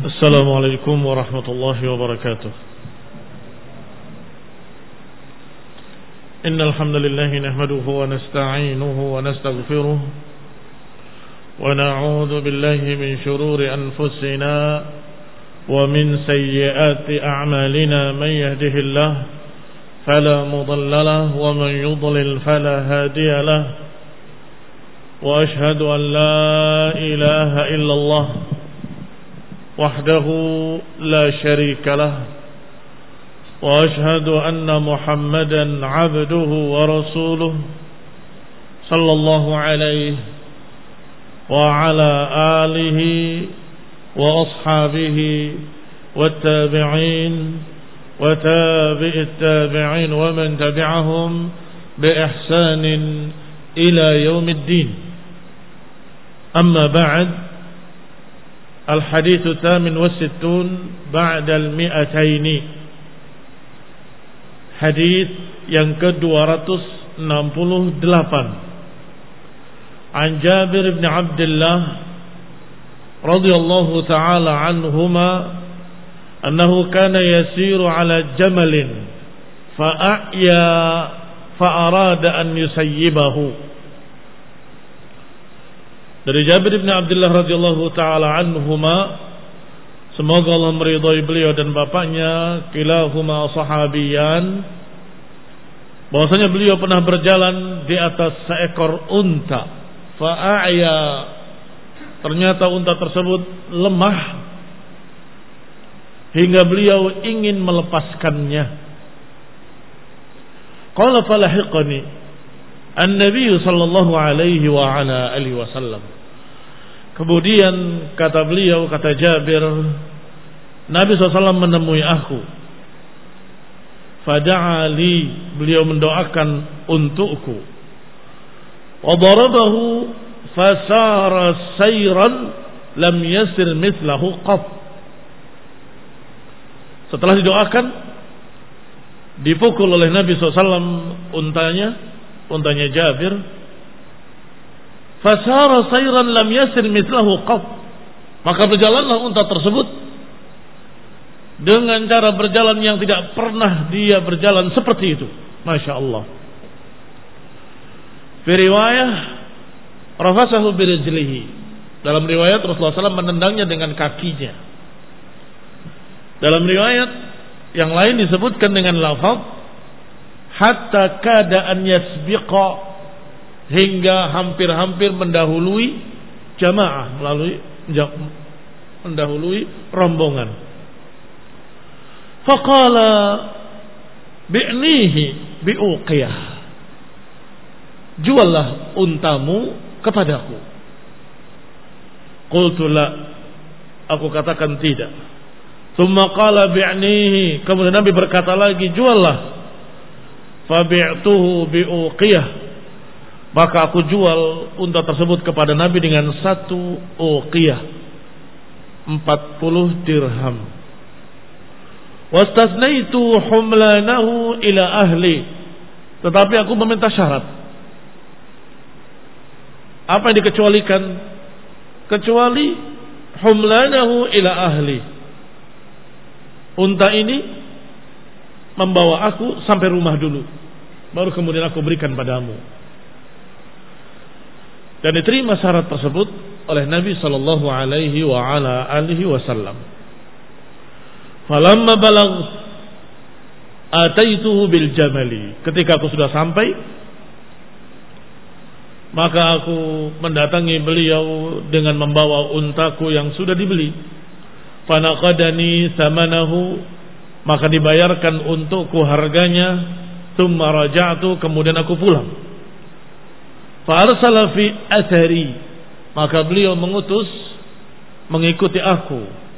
السلام عليكم ورحمة الله وبركاته. إن الحمد لله نحمده ونستعينه ونستغفره ونعوذ بالله من شرور أنفسنا ومن سيئات أعمالنا. من يهده الله فلا مضل له ومن يضلل فلا هادي له. وأشهد أن لا إله إلا الله وحده لا شريك له. وأشهد أن محمدا عبده ورسوله صلى الله عليه وعلى آله وأصحابه والتابعين وتابع التابعين ومن تبعهم بإحسان إلى يوم الدين. أما بعد، الحديث الثامن والستون بعد المئتين. Hadis yang ke-268 An Jabir bin Abdullah radhiyallahu ta'ala anhuma annahu kana yasiru ala jamalin fa'aya fa'arada an yusayyibahu. Dari Jabir bin Abdullah radhiyallahu ta'ala anhuma, semoga Allah meridhai beliau dan bapaknya, kilahuma sahabiyan, bahwasanya beliau pernah berjalan di atas seekor unta. Fa'aya, ternyata unta tersebut lemah hingga beliau ingin melepaskannya. Qala falahiqani an-nabiy sallallahu alaihi wa ala alihi wasallam. Kemudian kata beliau, kata Jabir, Nabi SAW menemui aku. Fada'ali, beliau mendoakan untukku. Wa darabahu fasara sayran lam yasir mithlahu qat. Setelah didoakan, dipukul oleh Nabi SAW untanya Jabir. Fasara sayran lam yasir mithlahu qat. Maka berjalanlah unta tersebut dengan cara berjalan yang tidak pernah dia berjalan seperti itu. Masya Allah. Fi riwayah rafasahu birijlihi. Dalam riwayat Rasulullah SAW menendangnya dengan kakinya. Dalam riwayat yang lain disebutkan dengan lafaz hatta kada an yasbiqa, hingga hampir-hampir mendahului jamaah, mendahului rombongan. Faqala bi'nihi bi'uqiyah, juallah untamu kepadaku. Qultu la, aku katakan tidak. Tsumma qala bi'nihi, kemudian Nabi berkata lagi, juallah. Fabi'tuhu bi'uqiyah, maka aku jual unta tersebut kepada Nabi dengan 1 uqiyah, 40 dirham. Wastasnaitu humlanahu ila ahli, tetapi aku meminta syarat. Apa yang dikecualikan? Kecuali humlanahu ila ahli, unta ini membawa aku sampai rumah dulu, baru kemudian aku berikan padamu. Dan diterima syarat tersebut oleh Nabi sallallahu alaihi wa ala alihi wasallam. Falamma balagh ataituhu bil jamali, ketika aku sudah sampai, maka aku mendatangi beliau dengan membawa untaku yang sudah dibeli. Fanaqadani thamanahu, maka dibayarkan untukku harganya. Tsumma raja'tu, kemudian aku pulang. Fa'arsala fi athari, maka beliau mengutus mengikuti aku.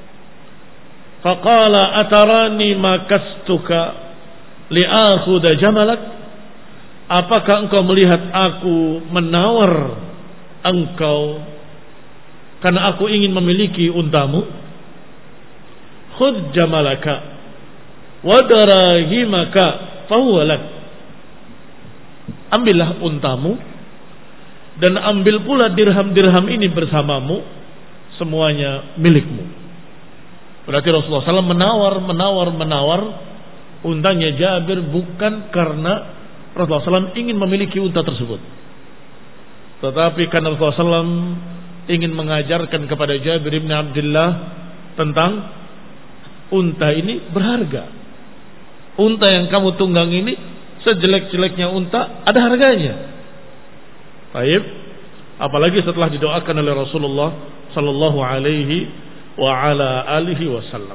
Faqala atarani makastuka li'akhudha jamalak, apakah engkau melihat aku menawar engkau karena aku ingin memiliki untamu? Khudh jamalaka wa darahimaka fahuwa lak, ambillah untamu dan ambil pula dirham-dirham ini bersamamu, semuanya milikmu. Berarti Rasulullah SAW menawar untanya Jabir bukan karena Rasulullah SAW ingin memiliki unta tersebut, tetapi karena Rasulullah SAW ingin mengajarkan kepada Jabir bin Abdullah tentang unta ini berharga. Unta yang kamu tunggang ini, sejelek-jeleknya unta, ada harganya. Baik, apalagi setelah didoakan oleh Rasulullah sallallahu alaihi wa ala alihi wasallam.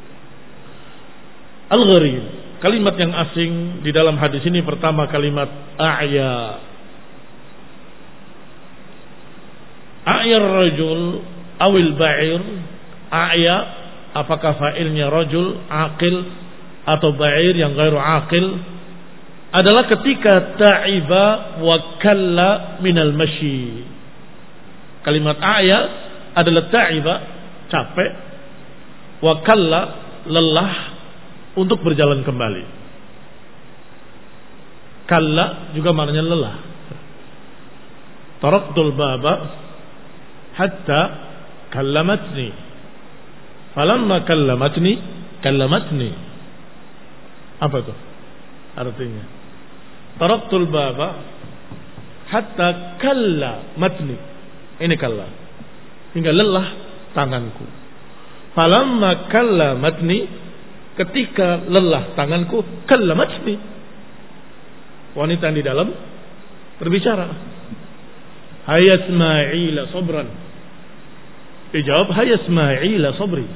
Al-gharib, kalimat yang asing di dalam hadis ini, pertama kalimat a'ya. A'ya rajul awil ba'ir. A'ya, apakah fa'ilnya rajul aqil atau ba'ir yang ghairu aqil, adalah ketika ta'iba wa kalla minal masyi. Kalimat a'ya adalah ta'iba, capek, wa kalla, lelah untuk berjalan kembali. Kalla juga maknanya lelah. Taraktul baba hatta kallamatni. Falamma kallamatni. Apa itu artinya? Taraktul baba hatta kallamatni. Ini kalla, hingga lelah tanganku. Falamma kallamatni, ketika lelah tanganku, kallamatni, wanita yang di dalam berbicara. Hayya Ismaila sabran. Dijawab, hayya Ismaila sabri.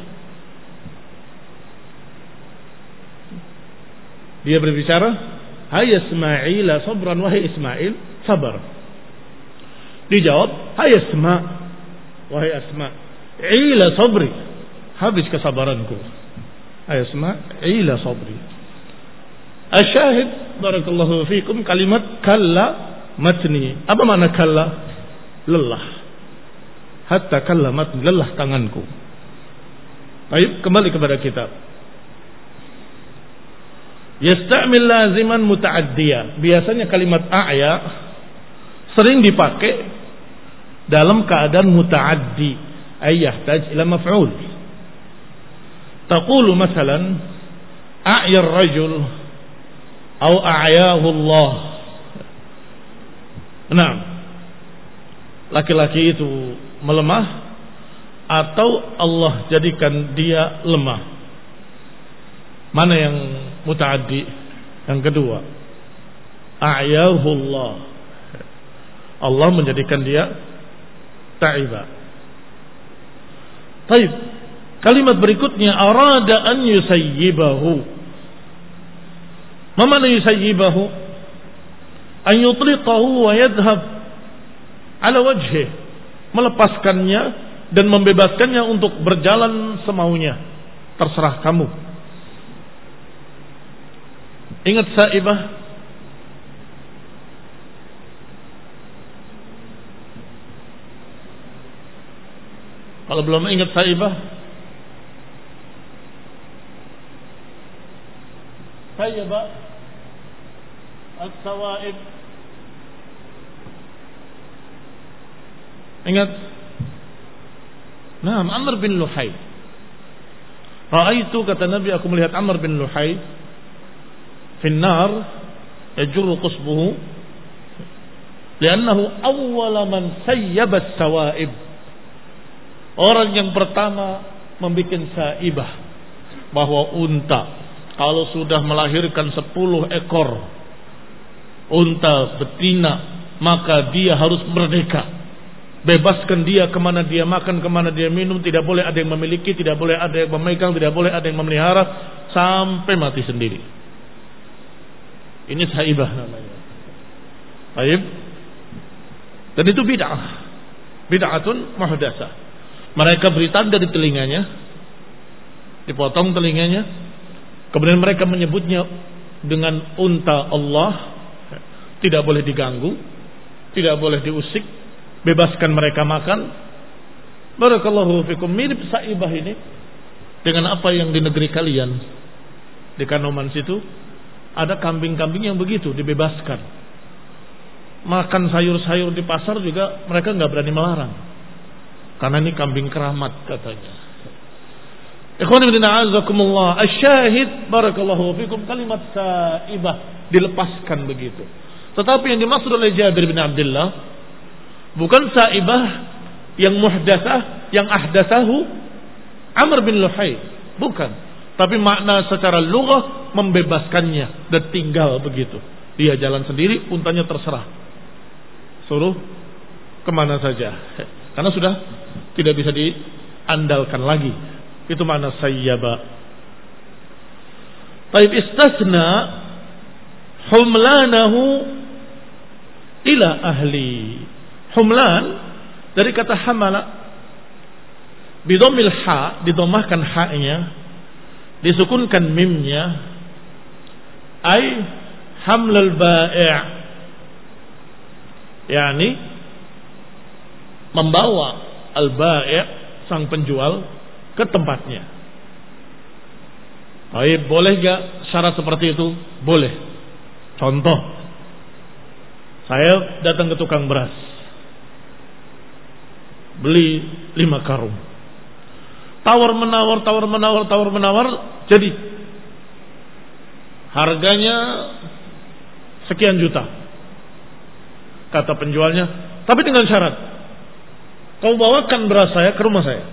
Dia berbicara, hayya Ismaila sabran, wahai Ismail, sabar. Dijawab, hayya Isma, wahai Asma, ila sabri, habis kesabaranku. Hayya Ismaila sabri. Asyahid barakallahu fikum kalimat kalla matni. Apa makna kalla? Lelah. Hatta kalla matni, lelah tanganku. Baik, kembali kepada kitab. Yasta'mil laziman muta'addiyah. Biasanya kalimat a'ya sering dipakai dalam keadaan muta'addi, ay yahtaj ila maf'ul. Taqulu masalan a'ya ar-rajul aw a'yahu Allah. Nah, laki-laki itu melemah atau Allah jadikan dia lemah. Mana yang mutaaddi? Yang kedua, a'yahu Allah, Allah menjadikan dia ta'iba. Baik, kalimat berikutnya arada an yusayyibahu. Ma mana yusayyibahu? An yutliqahu wa yadhhab ala wajhi, melepaskannya dan membebaskannya untuk berjalan semaunya. Terserah kamu. Ingat saibah? Kalau belum ingat saibah, saibah as-sawaib. Ingat? Nah, Amr bin Luhai. Ra'aitu, kata Nabi, aku melihat Amr bin Luhai finnar yajurru qusbuhu li'annahu awwala man sayyaba as-sawaib. Orang yang pertama membuat saibah, bahwa unta kalau sudah melahirkan 10 ekor unta betina, maka dia harus merdeka. Bebaskan dia kemana dia makan, kemana dia minum. Tidak boleh ada yang memiliki, tidak boleh ada yang memegang, tidak boleh ada yang memelihara sampai mati sendiri. Ini saibah namanya. Baik. Dan itu bid'ah. Bid'atun muhdatsah. Mereka beri tanda di telinganya, dipotong telinganya, kemudian mereka menyebutnya dengan unta Allah. Tidak boleh diganggu, tidak boleh diusik, bebaskan mereka makan. Barakallahu fikum. Mirip saibah ini dengan apa yang di negeri kalian, di Kanoman situ ada kambing-kambing yang begitu, dibebaskan makan sayur-sayur di pasar juga, mereka nggak berani melarang karena ini kambing keramat katanya. Ikhwani fillah azakumullah, asyahid barakallahu fikum, kalimat saibah dilepaskan begitu. Tetapi yang dimaksud oleh Jabir bin Abdullah bukan saibah yang muhdatsah, yang ahdatsahu Amr bin Luhai, bukan. Tapi makna secara lughah membebaskannya dan tinggal begitu. Dia jalan sendiri, untanya terserah. Suruh kemana saja. Karena sudah tidak bisa diandalkan lagi. Itu makna sayyaba. Taib istasna humlanahu ila ahli. Humlan dari kata hamala, bidomil ha, didomahkan ha-nya, disukunkan mimnya, ay hamlal bai', yakni membawa al-bai', sang penjual, ke tempatnya. Baik, boleh gak syarat seperti itu? Boleh. Contoh, saya datang ke tukang beras, beli 5 karung. Tawar menawar, jadi harganya sekian juta. Kata penjualnya, tapi dengan syarat, kau bawakan beras saya ke rumah saya.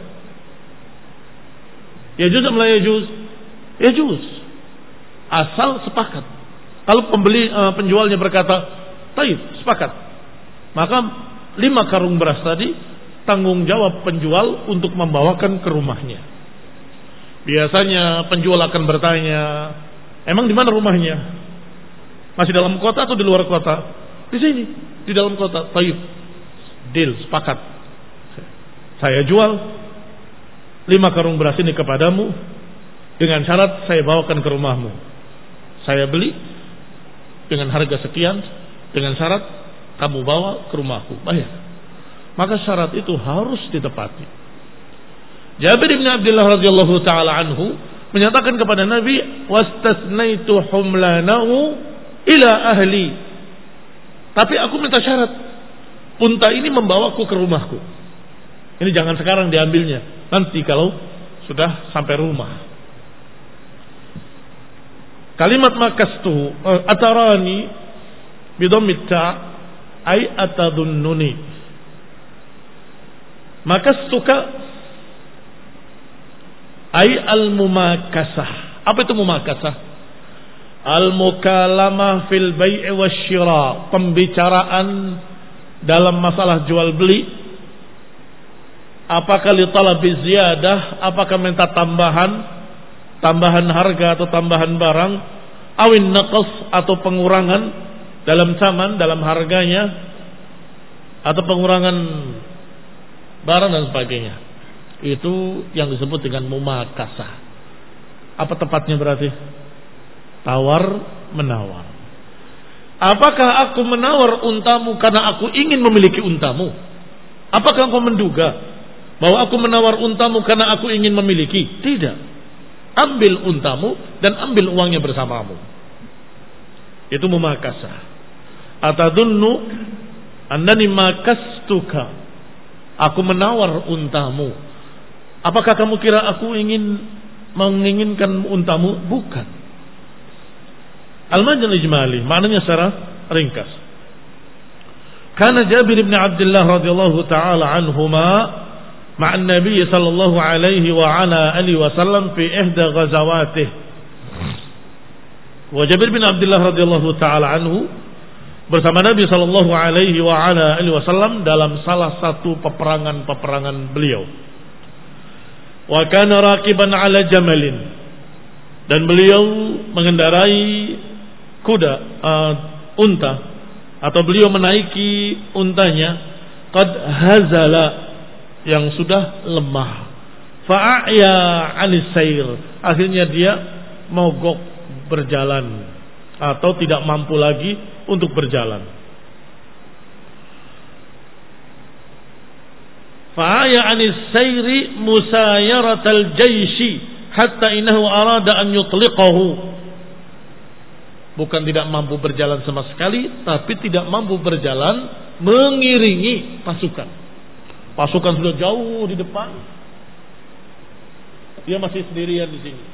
Ya juz atau la yajuz? Ya juz. Asal sepakat. Kalau penjualnya berkata, "Baik, sepakat." Maka 5 karung beras tadi tanggung jawab penjual untuk membawakan ke rumahnya. Biasanya penjual akan bertanya, "Emang di mana rumahnya? Masih dalam kota atau di luar kota?" "Di sini, di dalam kota." "Baik. Deal, sepakat. Saya jual 5 karung beras ini kepadamu dengan syarat saya bawakan ke rumahmu. Saya beli dengan harga sekian, dengan syarat kamu bawa ke rumahku, bayar." Maka syarat itu harus ditepati. Jabir bin Abdullah radhiyallahu taala anhu menyatakan kepada Nabi, "Wastasnaitu humlanahu ila ahli." Tapi aku minta syarat, unta ini membawaku ke rumahku. Ini jangan sekarang diambilnya, nanti kalau sudah sampai rumah. Kalimat makastu atarani bidammit ta ay atadunnuni. Makastuka ay al-mumakasah. Apa itu mumakasah? Al-mukalamah fil bai'i wasyira, pembicaraan dalam masalah jual beli. Apakah li talabi ziyadah, apakah minta tambahan harga atau tambahan barang, awin naqas atau pengurangan dalam zaman, dalam harganya, atau pengurangan barang dan sebagainya. Itu yang disebut dengan mumakasah. Apa tepatnya berarti? Tawar menawar. Apakah aku menawar untamu karena aku ingin memiliki untamu? Apakah engkau menduga bahwa aku menawar untamu karena aku ingin memiliki? Tidak. Ambil untamu dan ambil uangnya bersamamu. Itu mumakasah. Atadunnu annani makastuka. Aku menawar untamu. Apakah kamu kira aku menginginkan untamu? Bukan. Al-majal ijmali, maknanya secara ringkas. Karena Jabir bin Abdullah radhiyallahu taala anhuma ma'an Nabi sallallahu alaihi wa ala alihi wasallam fi ihda ghazawatih. Wa Jabir bin Abdullah radhiyallahu taala anhu bersama Nabi sallallahu alaihi wa ala alihi wasallam dalam salah satu peperangan beliau. Wa kana raqiban ala jamalin, dan beliau mengendarai kuda, unta, atau beliau menaiki untanya qad hazala, yang sudah lemah, fa'aya 'anis sair, akhirnya dia mogok berjalan atau tidak mampu lagi untuk berjalan. Fa'aya 'anis sairi musayaratal jaishi hatta innahu arada an yutliqahu. Bukan tidak mampu berjalan sama sekali, tapi tidak mampu berjalan mengiringi pasukan. Pasukan sudah jauh di depan, Dia masih sendirian di sini.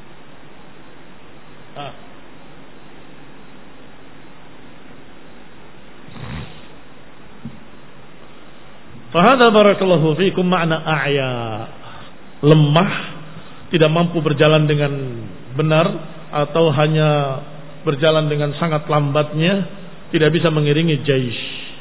Fahadha barakallahu fikum makna a'ya. Lemah, tidak mampu berjalan dengan benar, atau hanya berjalan dengan sangat lambatnya, tidak bisa mengiringi jaish.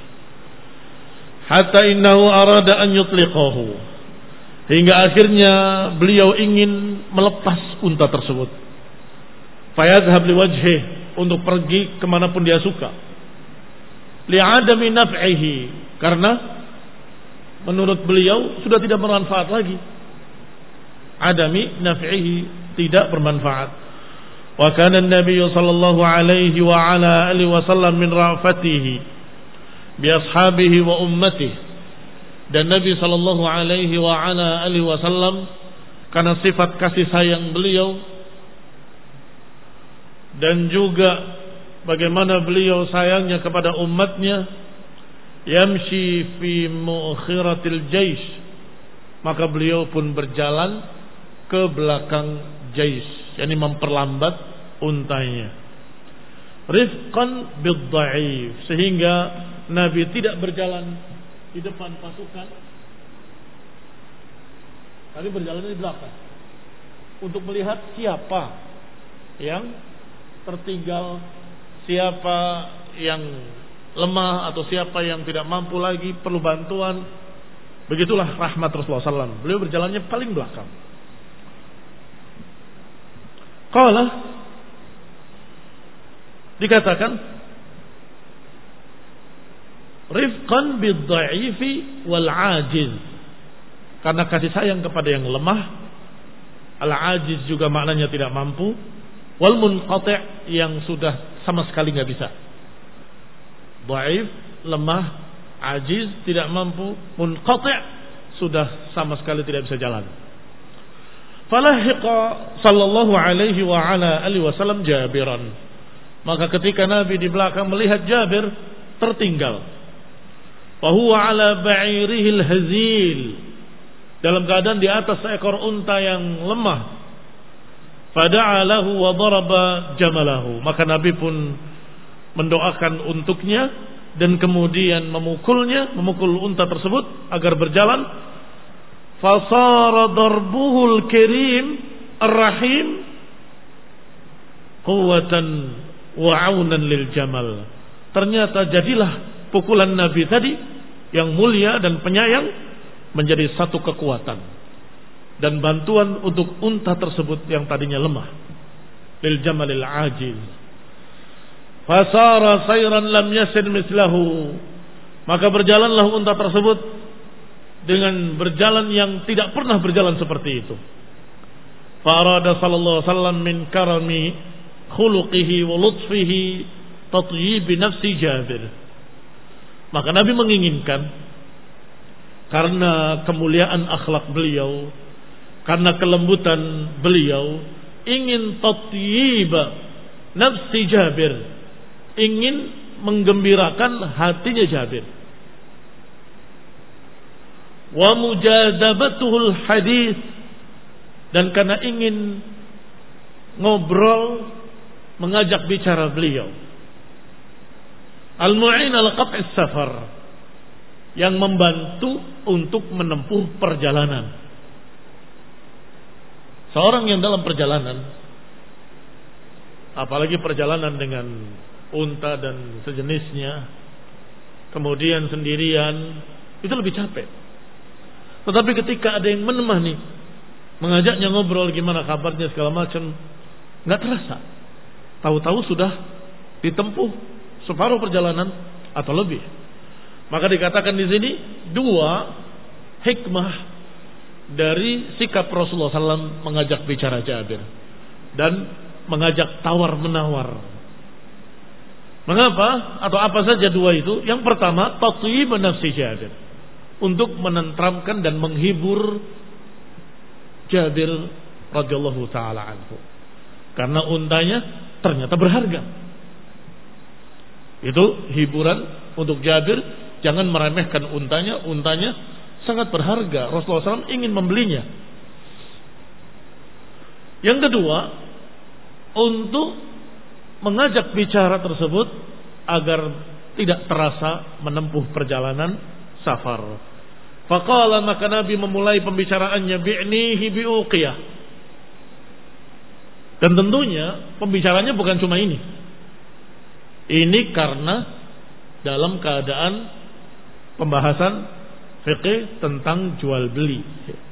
Hatta innahu arada an yutliqahu, hingga akhirnya beliau ingin melepas unta tersebut. Fayadhhab liwajhih, untuk pergi kemanapun dia suka. Li'adami naf'ihi, karena menurut beliau sudah tidak bermanfaat lagi. Adami naf'ihi, tidak bermanfaat. Wa kana an-nabiy sallallahu alaihi wa ala alihi wasallam min ra'fatihi bi ashabihi wa ummatihi. Dan Nabi sallallahu alaihi wa ala alihi wasallam, karena sifat kasih sayang beliau dan juga bagaimana beliau sayangnya kepada umatnya, yamshi fi mu'khiratil jaish, maka beliau pun berjalan ke belakang jaish, yakni memperlambat untanya. Rifqan bid-dha'if, sehingga Nabi tidak berjalan di depan pasukan, tapi berjalan di belakang untuk melihat siapa yang tertinggal, siapa yang lemah, atau siapa yang tidak mampu lagi, perlu bantuan. Begitulah rahmat Rasulullah SAW. Beliau berjalannya paling belakang. Qala, dikatakan rifqan bid-dha'ifi wal 'ajiz, karena kasih sayang kepada yang lemah. Al-'ajiz juga maknanya tidak mampu. Wal munqati', yang sudah sama sekali nggak bisa. Dhaif, lemah, ajiz, tidak mampu. Munqati', sudah sama sekali tidak bisa jalan. Falahiqa sallallahu alaihi wa ala alihi wasallam Jabiran, maka ketika Nabi di belakang melihat Jabir tertinggal, wa huwa ala ba'irihil hazil, dalam keadaan di atas seekor unta yang lemah, fada'a lahu wa daraba jamalahu, maka Nabi pun mendoakan untuknya dan kemudian memukul unta tersebut agar berjalan. Fasara darbuhul karim ar-rahim quwwatan wa 'aunan lil jamal, ternyata jadilah pukulan Nabi tadi yang mulia dan penyayang menjadi satu kekuatan dan bantuan untuk unta tersebut yang tadinya lemah. Lil jamalil ajiz. Fasara sayran lam yasin mislahu, maka berjalanlah unta tersebut dengan berjalan yang tidak pernah berjalan seperti itu. Farada sallallahu alaihi wasallam min karami khuluqihi wa lutfihi tatyib nafsi Jabir, maka Nabi menginginkan, karena kemuliaan akhlak beliau, karena kelembutan beliau, ingin tatyib nafsi Jabir, ingin menggembirakan hatinya Jabir. Wa mujadabatuhul hadis, dan karena ingin ngobrol, mengajak bicara beliau. Al-mu'in ala qat'is safar, yang membantu untuk menempuh perjalanan. Seorang yang dalam perjalanan, apalagi perjalanan dengan unta dan sejenisnya, kemudian sendirian, itu lebih capek. Tetapi ketika ada yang menemani, mengajaknya ngobrol, gimana kabarnya segala macam, nggak terasa. Tahu-tahu sudah ditempuh separuh perjalanan atau lebih. Maka dikatakan di sini dua hikmah dari sikap Rasulullah SAW mengajak bicara Jabir dan mengajak tawar menawar. Mengapa? Atau apa saja dua itu? Yang pertama, tatyib nafsi Jabir, untuk menenteramkan dan menghibur Jabir radhiyallahu taala anhu, karena untanya ternyata berharga. Itu hiburan untuk Jabir, jangan meremehkan untanya sangat berharga. Rasulullah SAW ingin membelinya. Yang kedua, untuk mengajak bicara tersebut agar tidak terasa menempuh perjalanan safar. Faqala, maka Nabi memulai pembicaraannya bi'nihi bi'uqiyah. Dan tentunya pembicaranya bukan cuma ini. Ini karena dalam keadaan pembahasan fikih tentang jual beli.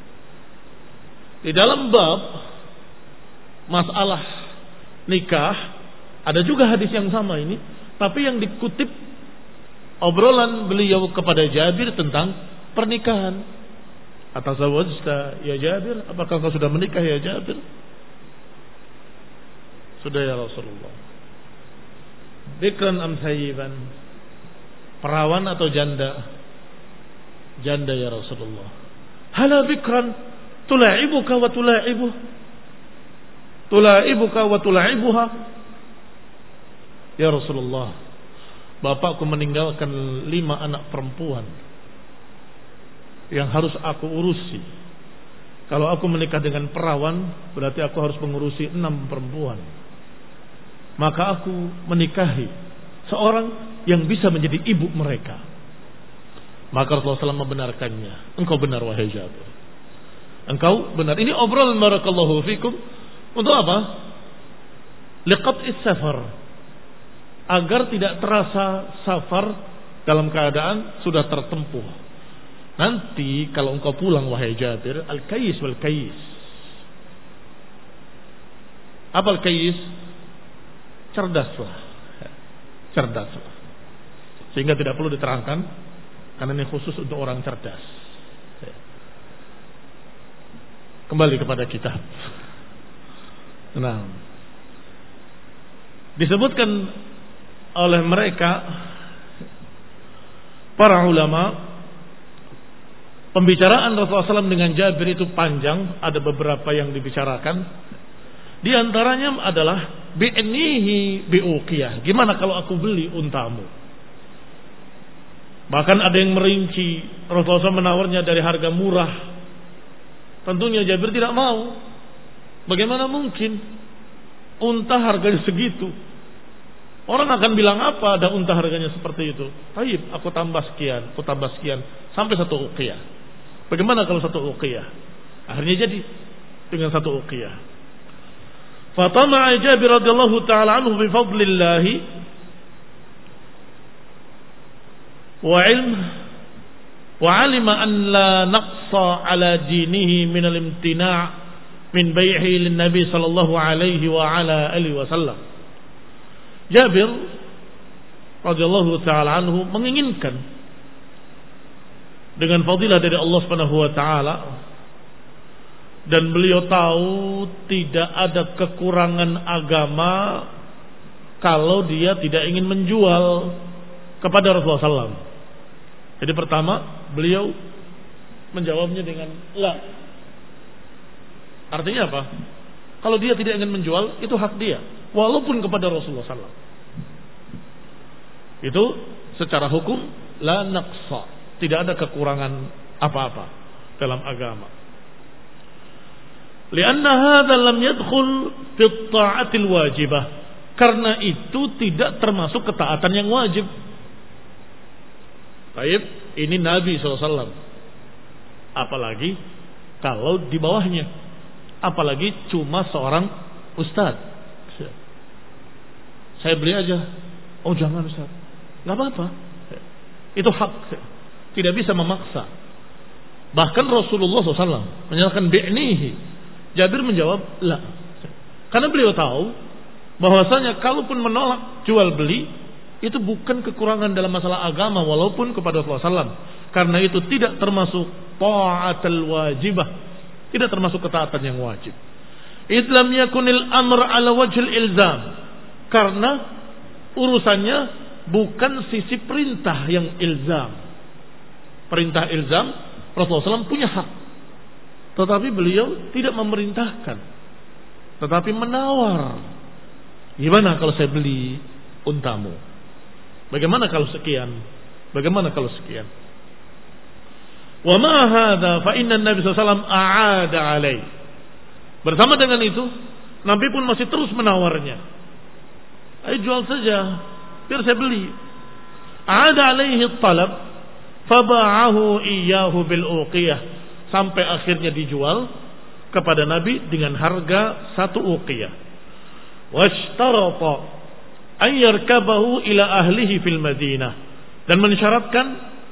Di dalam bab masalah nikah ada juga hadis yang sama ini, tapi yang dikutip obrolan beliau kepada Jabir tentang pernikahan. Atazawwajta ya Jabir, apakah kau sudah menikah ya Jabir? Sudah ya Rasulullah. Bikran am sayyiban, perawan atau janda? Janda ya Rasulullah. Hala bikran tula'ibuka wa tula'ibuh, tula'ibuka wa tula'ibuha. Ya Rasulullah, bapakku meninggalkan 5 anak perempuan yang harus aku urusi. Kalau aku menikah dengan perawan, berarti aku harus mengurusi 6 perempuan. Maka aku menikahi seorang yang bisa menjadi ibu mereka. Maka Rasulullah SAW membenarkannya. Engkau benar wahai Jabir, engkau benar. Ini obrolan barakallahu fikum. Untuk apa? Liqat'is safar, agar tidak terasa safar dalam keadaan sudah tertempuh. Nanti kalau engkau pulang wahai Jabir, al-kayis wal-kayis. Apa al-kayis? Cerdaslah. Cerdaslah. Sehingga tidak perlu diterangkan, karena ini khusus untuk orang cerdas. Kembali kepada kitab. Nah, disebutkan oleh mereka para ulama, pembicaraan Rasulullah SAW dengan Jabir itu panjang. Ada beberapa yang dibicarakan. Di antaranya adalah bi'nihi bi'uqiyah. Gimana kalau aku beli untamu? Bahkan ada yang merinci, Rasulullah SAW menawarnya dari harga murah. Tentunya Jabir tidak mau. Bagaimana mungkin unta harganya segitu? Orang akan bilang apa ada unta harganya seperti itu? Taib, aku tambah sekian, sampai 1 uqiyah. Bagaimana kalau 1 uqiyah? Akhirnya jadi dengan 1 uqiyah. Fatama'a Jabir radhiyallahu ta'ala anhu bi fadlillah wa 'alima an la naqsa 'ala dinihi min al-imtina' min bai'ihi lin-nabi sallallahu alaihi wa ala alihi wasallam. Jabir radhiyallahu ta'ala anhu menginginkan dengan fadilah dari Allah Subhanahu wa taala, dan beliau tahu tidak ada kekurangan agama kalau dia tidak ingin menjual kepada Rasulullah SAW. Jadi pertama beliau menjawabnya dengan la. Artinya apa? Kalau dia tidak ingin menjual, itu hak dia, walaupun kepada Rasulullah SAW. Itu secara hukum la naqsa, tidak ada kekurangan apa-apa dalam agama. Lianna hadza lam yadkhul fi ta'atil wajibah, karena itu tidak termasuk ketaatan yang wajib. Baik, ini Nabi SAW, apalagi kalau di bawahnya, apalagi cuma seorang ustaz. Saya beli aja, oh jangan ustaz, nggak apa-apa, itu hak, tidak bisa memaksa. Bahkan Rasulullah SAW menyatakan bi'nihi. Jabir menjawab la, karena beliau tahu bahwasanya kalaupun menolak jual beli itu bukan kekurangan dalam masalah agama walaupun kepada Rasulullah SAW, karena itu tidak termasuk ta'atul wajibah, tidak termasuk ketaatan yang wajib. Idlam yakunil amr ala wajhil ilzam, karena urusannya bukan sisi perintah yang ilzam. Perintah ilzam Rasulullah SAW punya hak, tetapi beliau tidak memerintahkan, tetapi menawar. Gimana kalau saya beli untamu? Bagaimana kalau sekian? Bagaimana kalau sekian? Wa ma hadza fa inna Nabi sallallahu alaihi wasallam a'ada alai. Bersama dengan itu, Nabi pun masih terus menawarnya. Ayo jual saja, biar saya beli. Ada alaihi talab, faba'ahu iyyahu bil uqiyah, sampai akhirnya dijual kepada Nabi dengan harga 1 uqiyah. Washtarata an yarkabahu ila ahlihi fil Madinah, dan mensyaratkan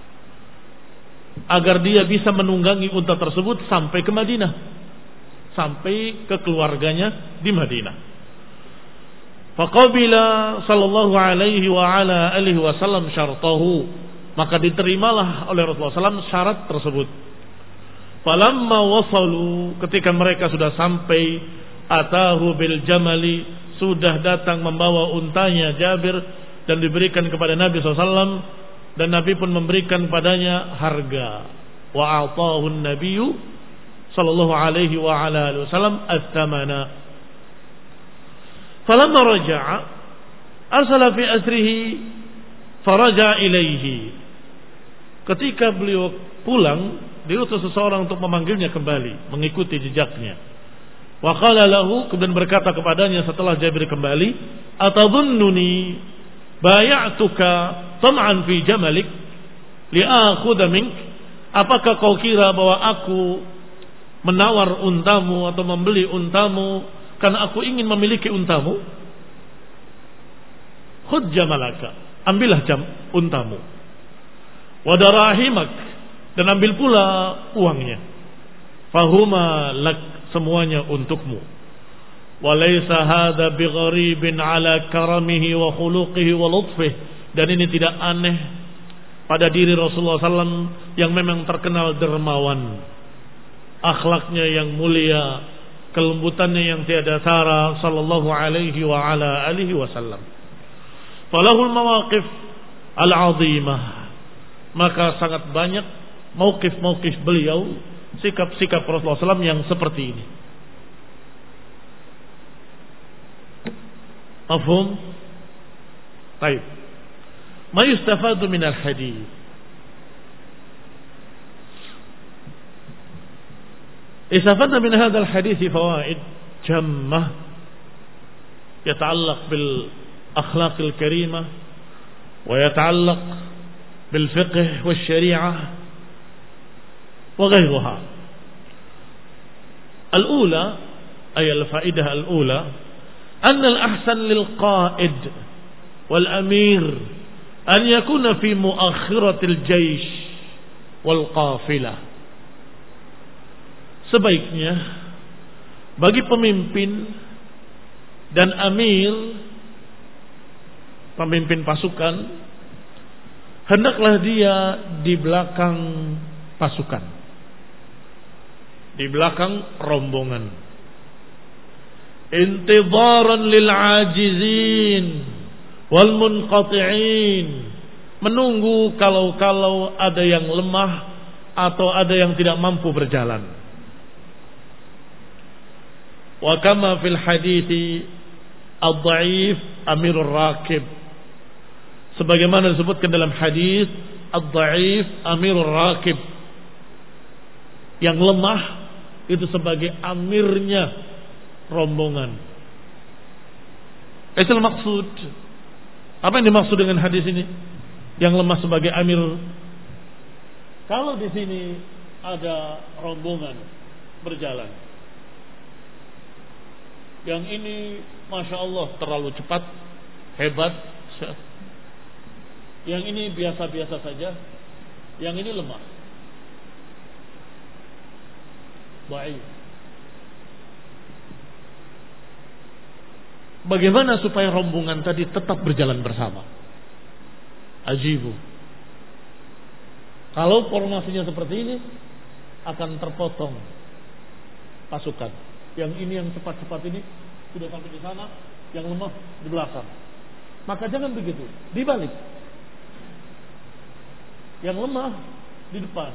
agar dia bisa menunggangi unta tersebut sampai ke Madinah, sampai ke keluarganya di Madinah. Faqabila sallallahu alaihi wa ala alihi wasallam syartahu, maka diterimalah oleh Rasulullah SAW syarat tersebut. Falamma wasalu, ketika mereka sudah sampai, atahu bil jamali, sudah datang membawa untanya Jabir dan diberikan kepada Nabi SAW, dan Nabi pun memberikan padanya harga. Wa a'tahu an-nabiyyu sallallahu alaihi wa ala alihi wasallam ats-tsamana. Falamma raja'a arsala fi asrihi faraja ilaihi. Ketika beliau pulang, diutus seseorang untuk memanggilnya kembali, mengikuti jejaknya. Wa qala lahu, kemudian berkata kepadanya setelah Jabir kembali, atadhunnuni bay'atuka tam'an fi jamalik li'akhudha mink, apakah kau kira bahwa aku menawar untamu atau membeli untamu karena aku ingin memiliki untamu? Khudh jamalaka, ambillah untamu. Wa darahimak, dan ambil pula uangnya. Fahuma lak, semuanya untukmu. Wa laysa hadza bigharibin ala karamihi wa khuluqihi wa lutfihi, dan ini tidak aneh pada diri Rasulullah SAW yang memang terkenal dermawan, akhlaknya yang mulia, kelembutannya yang tiada tara, sallallahu alaihi wa ala alihi wasallam. Falahul mawaqif al-azimah, maka sangat banyak mauqif-mauqif beliau, sikap-sikap Rasulullah SAW yang seperti ini. Mafhum? Baik. Ma yustafadu min al-hadith. Istafadna min hadha al-hadith fawaid jammah yata'allaq bil akhlaq al-karimah wa yata'allaq bil fiqh wal syari'ah wa ghayruha. Al-ula, ay al-fa'idah al-ula, أن الأحسن للقائد والأمير أن يكون في مؤخرة الجيش والقافلة. Sebaiknya bagi pemimpin dan amir, pemimpin pasukan, hendaklah dia di belakang pasukan, di belakang rombongan. Intidharan lil ajizin wal munqati'in, menunggu kalau ada yang lemah atau ada yang tidak mampu berjalan. Wa kama fil hadithi ad-dha'if amirur rakib, sebagaimana disebutkan dalam hadis ad-dha'if amirur rakib, yang lemah itu sebagai amirnya rombongan. Itu maksud. Apa yang dimaksud dengan hadis ini? Yang lemah sebagai amir. Kalau di sini ada rombongan berjalan, yang ini masya Allah terlalu cepat, hebat, yang ini biasa-biasa saja, yang ini lemah, baik. Bagaimana supaya rombongan tadi tetap berjalan bersama? Ajibu. Kalau formasinya seperti ini, akan terpotong pasukan. Yang ini yang cepat-cepat ini sudah sampai di sana, yang lemah di belakang. Maka jangan begitu, dibalik. Yang lemah di depan.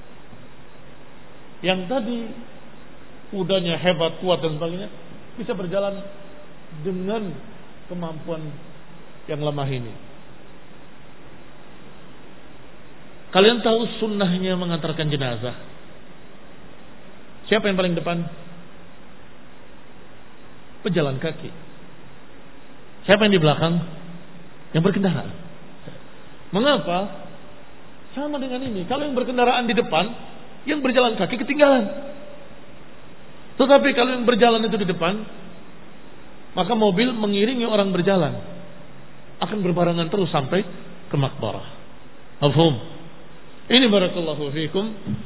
Yang tadi kudanya hebat, kuat dan sebagainya, bisa berjalan dengan kemampuan yang lemah ini. Kalian tahu sunnahnya mengantarkan jenazah. Siapa yang paling depan? pejalan kaki. Siapa yang di belakang? Yang berkendara. Mengapa? Sama dengan ini. Kalau yang berkendaraan di depan, yang berjalan kaki ketinggalan. Tetapi kalau yang berjalan itu di depan, maka mobil mengiringi orang berjalan. Akan berbarengan terus sampai ke makbarah. Mafhum? Ini barakallahu fikum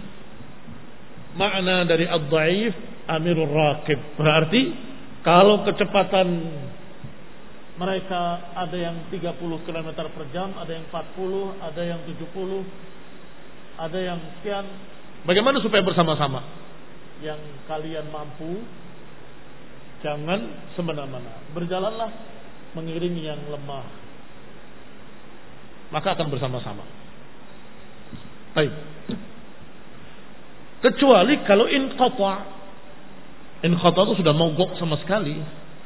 makna dari ad-dhaif amirur raqib. Berarti kalau kecepatan mereka ada yang 30 km per jam, ada yang 40, ada yang 70, ada yang sekian. Bagaimana supaya bersama-sama? Yang kalian mampu, jangan semena-mena. Berjalanlah mengiringi yang lemah. Maka akan bersama-sama. Baik. Kecuali kalau inqata itu sudah mogok sama sekali.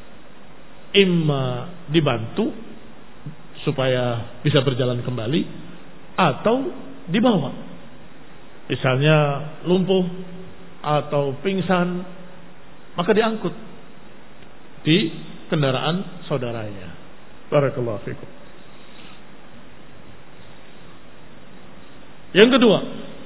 Imma dibantu supaya bisa berjalan kembali atau dibawa. Misalnya lumpuh atau pingsan, maka diangkut di kendaraan saudaranya. Barakallahu fikum. Yang kedua,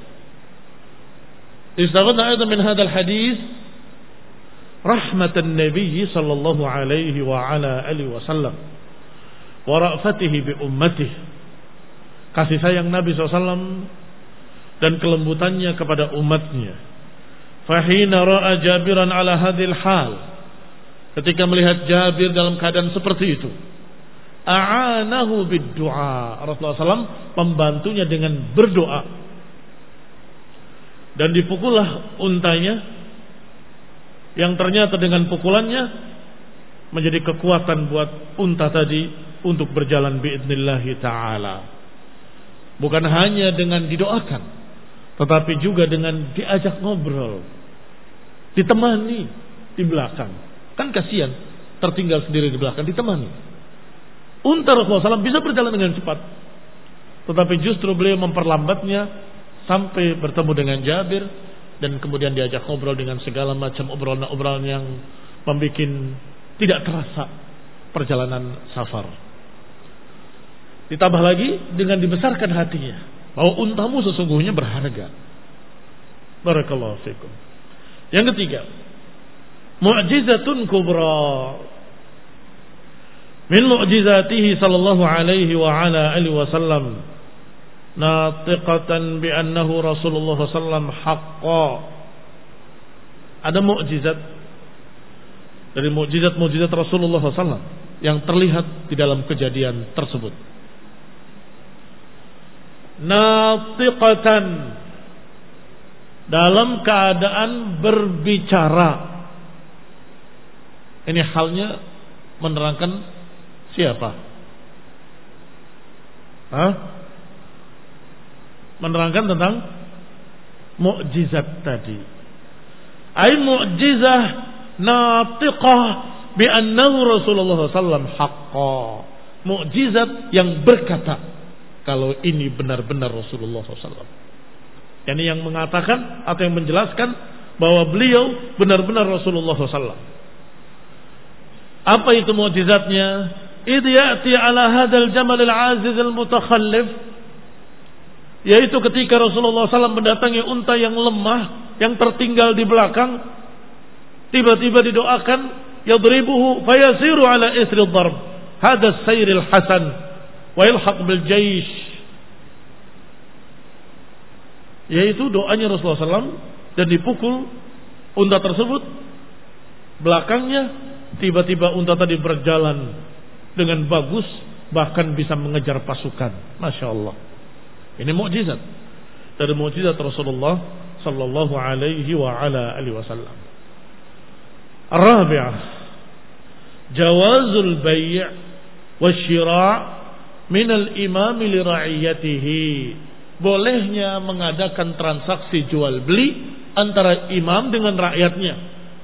istafadna aidan min hadzal hadis rahmatan Nabi sallallahu alaihi wa ala alihi wasallam wa ra'fatihi bi ummatihi. Kasih sayang Nabi SAW dan kelembutannya kepada umatnya. Fahina ra'a Jabiran ala hadhil hal, ketika melihat Jabir dalam keadaan seperti itu, a'anahu bid-du'a. Rasulullah SAW membantunya dengan berdoa. Dan dipukullah untanya, yang ternyata dengan pukulannya menjadi kekuatan buat unta tadi untuk berjalan biidnillahi ta'ala. Bukan hanya dengan didoakan, tetapi juga dengan diajak ngobrol, ditemani di belakang. Kan kasihan tertinggal sendiri di belakang, ditemani. Unta Rasulullah SAW bisa berjalan dengan cepat, tetapi justru beliau memperlambatnya sampai bertemu dengan Jabir, dan kemudian diajak ngobrol dengan segala macam obrolan-obrolan yang membuat tidak terasa perjalanan safar. Ditambah lagi dengan dibesarkan hatinya bahwa untamu sesungguhnya berharga. Barakallahu fikum. Yang ketiga, mu'jizatun kubra min mu'jizatihi sallallahu alaihi wa ala alihi wasallam, natiqatan bi annahu Rasulullah sallam haqqan. Ada mukjizat dari mukjizat-mukjizat Rasulullah sallam yang terlihat di dalam kejadian tersebut. Natiqatan, dalam keadaan berbicara. Ini halnya menerangkan siapa? Menerangkan tentang mukjizat tadi. Ai mukjizah natiqah bi annahu Rasulullah sallam haqqan. Mukjizat yang berkata kalau ini benar-benar Rasulullah sallam. Yani yang mengatakan atau yang menjelaskan bahwa beliau benar-benar Rasulullah sallam. Apa itu mukjizatnya? Idh ya'ti ala hadzal jamal al-aziz al-mutakhallif, yaitu ketika Rasulullah SAW mendatangi unta yang lemah, yang tertinggal di belakang, tiba-tiba didoakan, yadribuhu fayasiru ala isri dharb, hadha sayril hasan wa yalhaq bil jaysh. Yaitu doanya Rasulullah SAW, dan dipukul unta tersebut, belakangnya tiba-tiba unta tadi berjalan dengan bagus, bahkan bisa mengejar pasukan. Masya Allah. Ini mukjizat dari mukjizat Rasulullah sallallahu alaihi wa ala alihi wasallam. Ar-rabi'ah, jawazul bai' wasyira' min al-imam li ra'iyatihi. Bolehnya mengadakan transaksi jual beli antara imam dengan rakyatnya.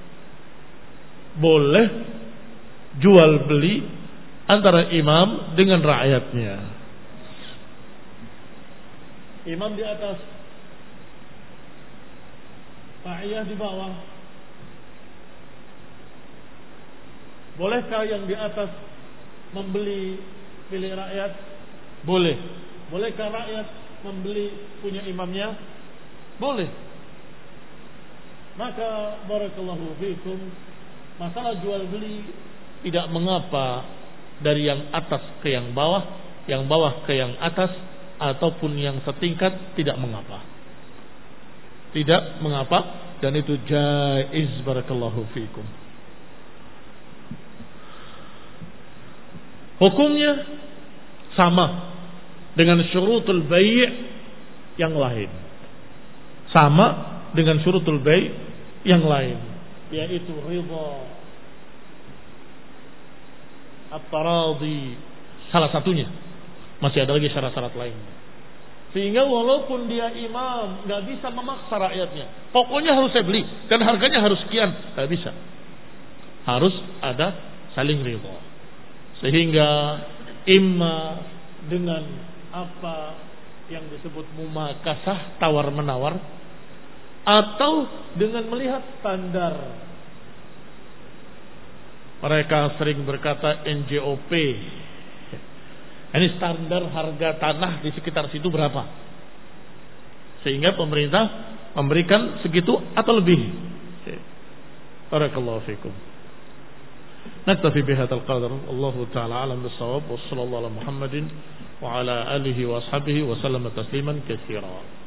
Boleh jual beli antara imam dengan rakyatnya. Imam di atas, ra'iyah di bawah. Bolehkah yang di atas membeli milik rakyat? Boleh. Bolehkah rakyat membeli punya imamnya? Boleh. Maka barakallahu fiikum, masalah jual beli tidak mengapa dari yang atas ke yang bawah ke yang atas, ataupun yang setingkat, tidak mengapa. Tidak mengapa, dan itu jaiz barakallahu fiikum. Hukumnya sama dengan syurutul bai' yang lain. Sama dengan syurutul bai' yang lain, yaitu ridha, at-taradi, salah satunya. Masih ada lagi syarat-syarat lainnya. Sehingga walaupun dia imam, nggak bisa memaksa rakyatnya. Pokoknya harus saya beli dan harganya harus sekian, nggak bisa. Harus ada saling ridha. Sehingga imma dengan apa yang disebut mumakasah, tawar menawar, atau dengan melihat standar. Mereka sering berkata NJOP. Ini standar harga tanah di sekitar situ berapa, sehingga pemerintah memberikan segitu atau lebih. Barakallahu fikum. Naktafi bihadzal qadar. Allahu ta'ala alam bis-shawab. Wassallallahu ala Muhammadin wa ala alihi wa ashabihi wa sallama tasliman katsiran.